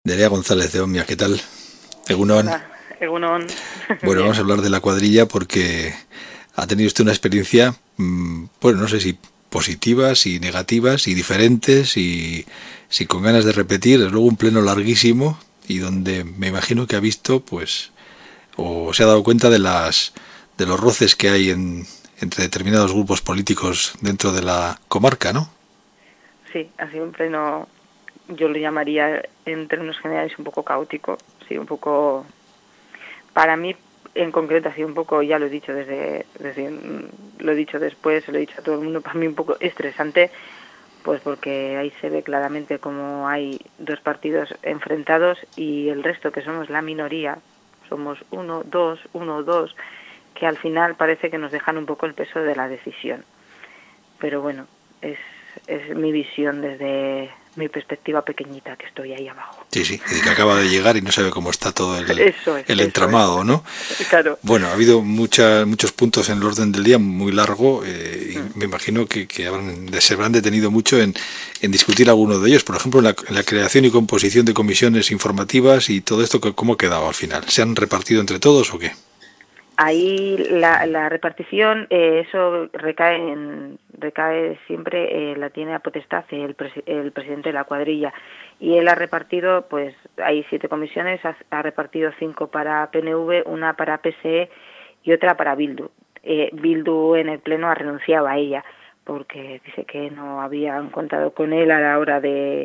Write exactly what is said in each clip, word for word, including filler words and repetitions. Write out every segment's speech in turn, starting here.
Nerea González de Omnia, ¿qué tal? Egunon. Hola, Egunon. Bueno, vamos a Bien. hablar de la cuadrilla porque ha tenido usted una experiencia, mmm, bueno, no sé si positivas y negativas y diferentes y si con ganas de repetir. Es luego un pleno larguísimo y donde me imagino que ha visto, pues, o se ha dado cuenta de las de los roces que hay en, entre determinados grupos políticos dentro de la comarca, ¿no? Sí, ha sido un pleno, yo lo llamaría en términos generales un poco caótico, sí, un poco, para mí en concreto ha sido un poco, ya lo he dicho desde, desde lo he dicho después, lo he dicho a todo el mundo, para mí un poco estresante, pues porque ahí se ve claramente como hay dos partidos enfrentados y el resto que somos la minoría, somos uno, dos, uno, dos, que al final parece que nos dejan un poco el peso de la decisión. Pero bueno, es, es mi visión desde mi perspectiva pequeñita, que estoy ahí abajo. Sí, sí, y que acaba de llegar y no sabe cómo está todo el, Eso es, el eso es. entramado, ¿no? Claro. Bueno, ha habido mucha, muchos puntos en el orden del día, muy largo, eh, Mm. y me imagino que, que habrán, se habrán detenido mucho en, en discutir algunos de ellos. Por ejemplo, en la, en la creación y composición de comisiones informativas y todo esto, ¿cómo ha quedado al final? ¿Se han repartido entre todos o qué? Ahí la, la repartición, eh, eso recae en, recae siempre, eh, la tiene a potestad el, presi el presidente de la cuadrilla. Y él ha repartido, pues hay siete comisiones, ha, ha repartido cinco para P N V, una para P S E y otra para Bildu. Eh, Bildu en el pleno ha renunciado a ella porque dice que no habían contado con él a la hora de,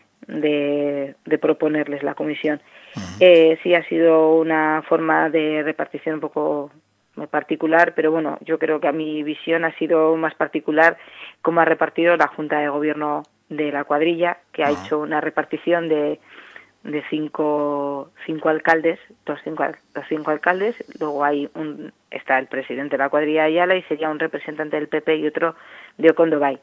de, de proponerles la comisión. Eh, sí ha sido una forma de repartición un poco particular, pero bueno, yo creo que a mi visión ha sido más particular cómo ha repartido la Junta de Gobierno de la cuadrilla, que ha Ajá. hecho una repartición de, de cinco, cinco alcaldes, los cinco, los cinco alcaldes, luego hay un, está el presidente de la cuadrilla Ayala y sería un representante del P P y otro de Ocondobay.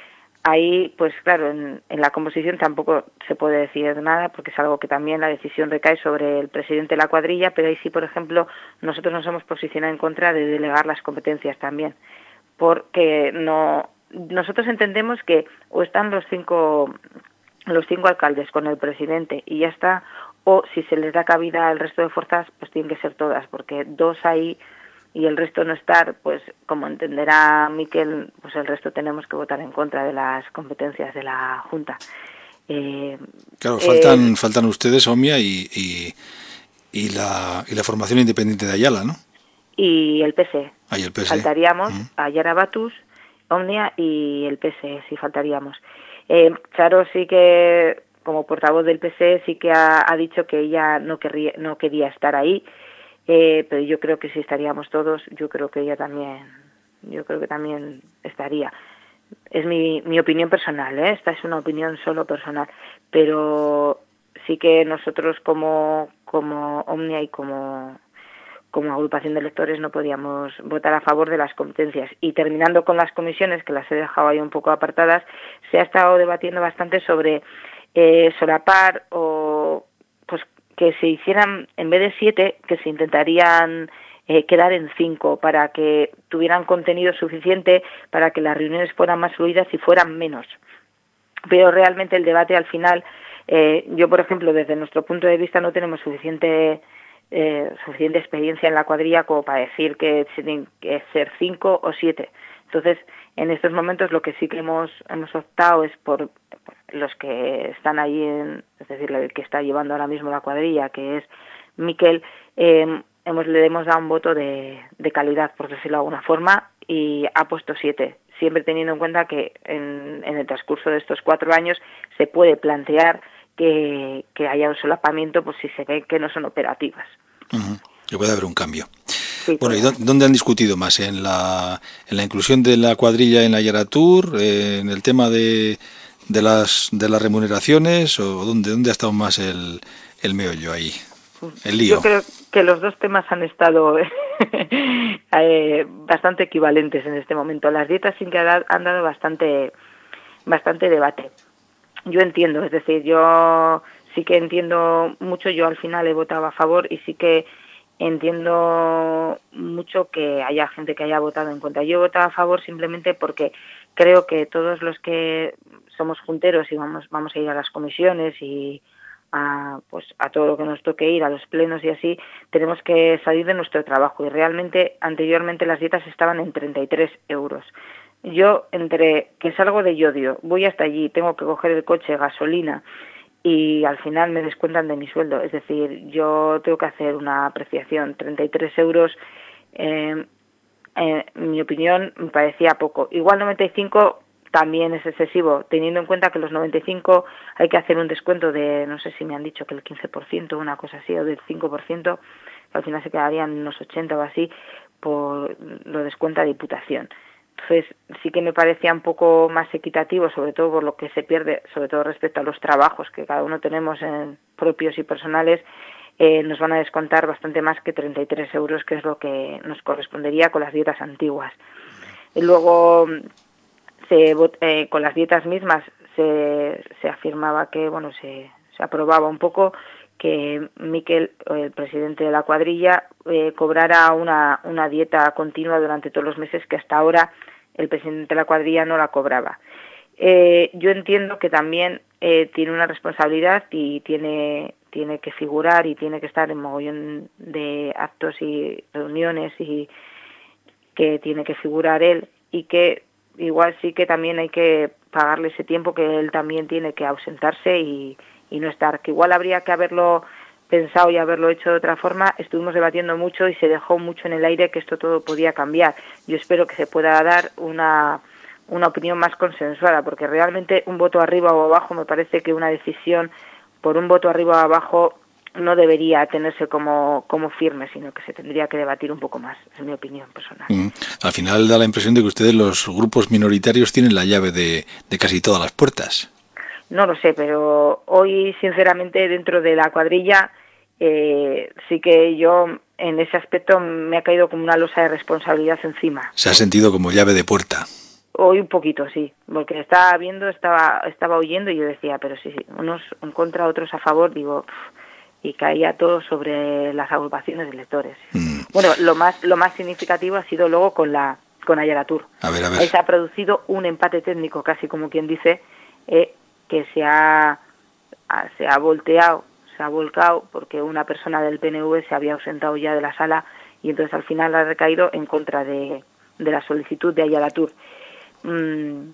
Ahí, pues claro, en, en la composición tampoco se puede decir nada porque es algo que también la decisión recae sobre el presidente de la cuadrilla, pero ahí sí, por ejemplo, nosotros nos hemos posicionado en contra de delegar las competencias también, porque no, nosotros entendemos que o están los cinco, los cinco alcaldes con el presidente y ya está, o si se les da cabida al resto de fuerzas, pues tienen que ser todas, porque dos ahí y el resto no estar, pues como entenderá Miquel, pues el resto tenemos que votar en contra de las competencias de la Junta. Eh, Claro, eh, faltan, faltan ustedes, Omnia, y, y, y, la, y la formación independiente de Ayala, ¿no? y el P S E. Ahí el P S. Faltaríamos Mm. a Yara Batus, Omnia y el P S E, sí faltaríamos. Eh, Charo sí que, como portavoz del P S E, sí que ha, ha dicho que ella no, querría, no quería estar ahí, eh, pero yo creo que si estaríamos todos, yo creo que ella también, yo creo que también estaría. Es mi, mi opinión personal, ¿eh? Esta es una opinión solo personal, pero sí que nosotros como, como Omnia y como, como agrupación de electores no podíamos votar a favor de las competencias. Y terminando con las comisiones, que las he dejado ahí un poco apartadas, se ha estado debatiendo bastante sobre eh, solapar o pues que se hicieran, en vez de siete, que se intentarían eh, quedar en cinco para que tuvieran contenido suficiente para que las reuniones fueran más fluidas y fueran menos. Pero realmente el debate al final, eh, yo por ejemplo desde nuestro punto de vista no tenemos suficiente eh, suficiente experiencia en la cuadrilla como para decir que tienen que ser cinco o siete. Entonces, en estos momentos lo que sí que hemos hemos optado es por los que están allí, en, es decir, el que está llevando ahora mismo la cuadrilla, que es Miquel, eh, hemos, le hemos dado un voto de, de calidad, por decirlo de alguna forma, y ha puesto siete, siempre teniendo en cuenta que en, en el transcurso de estos cuatro años se puede plantear que, que haya un solapamiento pues si se ve que no son operativas. Uh-huh. Que puede haber un cambio. Sí, Bueno, ¿y puede dó- haber. dónde han discutido más? ¿En la, en la inclusión de la cuadrilla en la Yaratur? Eh, ¿En el tema de, de, las, de las remuneraciones? ¿O dónde, dónde ha estado más el, el meollo ahí? El Yo lío. creo que los dos temas han estado eh, bastante equivalentes en este momento. Las dietas sí que han dado bastante, bastante debate. Yo entiendo, es decir, yo sí que entiendo mucho, yo al final he votado a favor y sí que entiendo mucho que haya gente que haya votado en contra. Yo he votado a favor simplemente porque creo que todos los que somos junteros y vamos, vamos a ir a las comisiones y a, pues, a todo lo que nos toque ir, a los plenos y así, tenemos que salir de nuestro trabajo. Y realmente, anteriormente las dietas estaban en treinta y tres euros. Yo, entre que salgo de Llodio, voy hasta allí, tengo que coger el coche, gasolina, y al final me descuentan de mi sueldo. Es decir, yo tengo que hacer una apreciación. treinta y tres euros, eh, eh, en mi opinión, me parecía poco. Igual noventa y cinco también es excesivo, teniendo en cuenta que los noventa y cinco hay que hacer un descuento de, no sé si me han dicho que el quince por ciento, una cosa así, o del cinco por ciento, que al final se quedarían unos ochenta o así, por lo descuenta Diputación. Entonces sí que me parecía un poco más equitativo, sobre todo por lo que se pierde, sobre todo respecto a los trabajos que cada uno tenemos en propios y personales, eh, nos van a descontar bastante más que treinta y tres euros, que es lo que nos correspondería con las dietas antiguas. Y luego, se, eh, con las dietas mismas, se, se afirmaba que, bueno, se, se aprobaba un poco que Miquel, el presidente de la cuadrilla, eh, cobrara una, una dieta continua durante todos los meses, que hasta ahora el presidente de la cuadrilla no la cobraba. Eh, yo entiendo que también eh, tiene una responsabilidad y tiene, tiene que figurar y tiene que estar en mogollón de actos y reuniones y que tiene que figurar él, y que igual sí que también hay que pagarle ese tiempo que él también tiene que ausentarse y, y no estar, que igual habría que haberlo pensado y haberlo hecho de otra forma. Estuvimos debatiendo mucho y se dejó mucho en el aire que esto todo podía cambiar. Yo espero que se pueda dar una, una opinión más consensuada, porque realmente un voto arriba o abajo, me parece que una decisión por un voto arriba o abajo no debería tenerse como, como firme, sino que se tendría que debatir un poco más, es mi opinión personal. Mm. Al final da la impresión de que ustedes, los grupos minoritarios, tienen la llave de, de casi todas las puertas. No lo sé, pero hoy, sinceramente, dentro de la cuadrilla, eh, sí que yo, en ese aspecto, me ha caído como una losa de responsabilidad encima. Se ha sentido como llave de puerta. Hoy un poquito, sí, porque estaba viendo, estaba estaba oyendo y yo decía, pero sí, sí, unos en contra, otros a favor, digo, y caía todo sobre las agrupaciones de lectores. Mm. Bueno, lo más lo más significativo ha sido luego con la con Ayalatur. A ver, a ver. Ahí se ha producido un empate técnico, casi como quien dice, eh, que se ha, se ha volteado, se ha volcado, porque una persona del P N V se había ausentado ya de la sala y entonces al final ha recaído en contra de, de la solicitud de Ayalatur. Mm,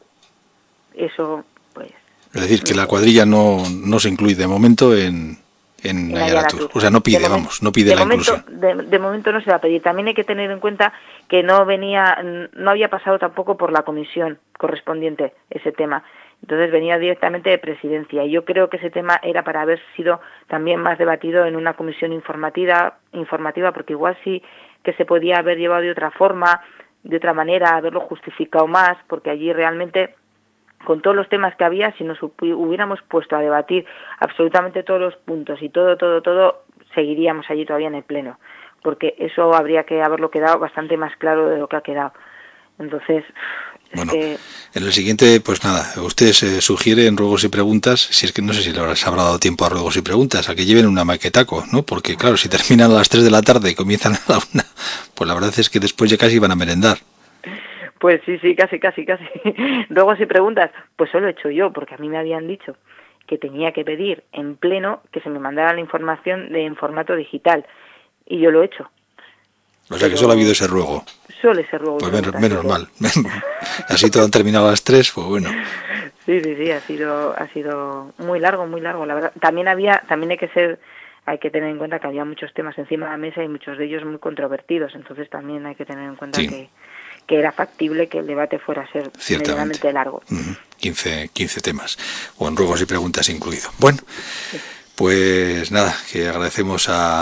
eso, pues... Es decir, que la cuadrilla no, no se incluye de momento en, en, en Ayalatur. O sea, no pide, momento, vamos, no pide de la momento, inclusión. De, de momento no se va a pedir. También hay que tener en cuenta que no venía, no había pasado tampoco por la comisión correspondiente ese tema. Entonces venía directamente de presidencia. Y yo creo que ese tema era para haber sido también más debatido en una comisión informativa, informativa, porque igual sí que se podía haber llevado de otra forma, de otra manera, haberlo justificado más, porque allí realmente, con todos los temas que había, si nos hubiéramos puesto a debatir absolutamente todos los puntos y todo, todo, todo, seguiríamos allí todavía en el pleno, porque eso habría que haberlo quedado bastante más claro de lo que ha quedado. Entonces, bueno, es que... en el siguiente, pues nada, usted se sugiere en ruegos y preguntas, si es que no sé si le habrá, se habrá dado tiempo a ruegos y preguntas, a que lleven una maquetaco, ¿no? Porque claro, si terminan a las tres de la tarde y comienzan a la una, pues la verdad es que después ya casi van a merendar. Pues sí, sí, casi, casi, casi. Ruegos y preguntas, pues solo he hecho yo, porque a mí me habían dicho que tenía que pedir en pleno que se me mandara la información de, en formato digital, y yo lo he hecho. O sea, que solo ha habido ese ruego. Solo ese ruego. Pues menos, menos mal. Así todo han terminado a las tres, pues bueno. Sí, sí, sí, ha sido, ha sido muy largo, muy largo, la verdad. También había, también hay que ser, hay que tener en cuenta que había muchos temas encima de la mesa y muchos de ellos muy controvertidos, entonces también hay que tener en cuenta sí. que, que era factible que el debate fuera a ser medianamente largo. Uh-huh. quince, quince temas, con ruegos y preguntas incluido. Bueno, sí. Pues nada, que agradecemos a...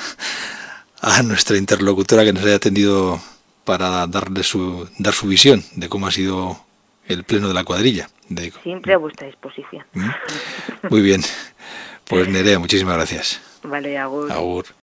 a nuestra interlocutora que nos haya atendido para darle su dar su visión de cómo ha sido el pleno de la cuadrilla. De... Siempre a vuestra disposición. ¿Mm? Muy bien. Pues Nerea, muchísimas gracias. Vale, agur. Agur.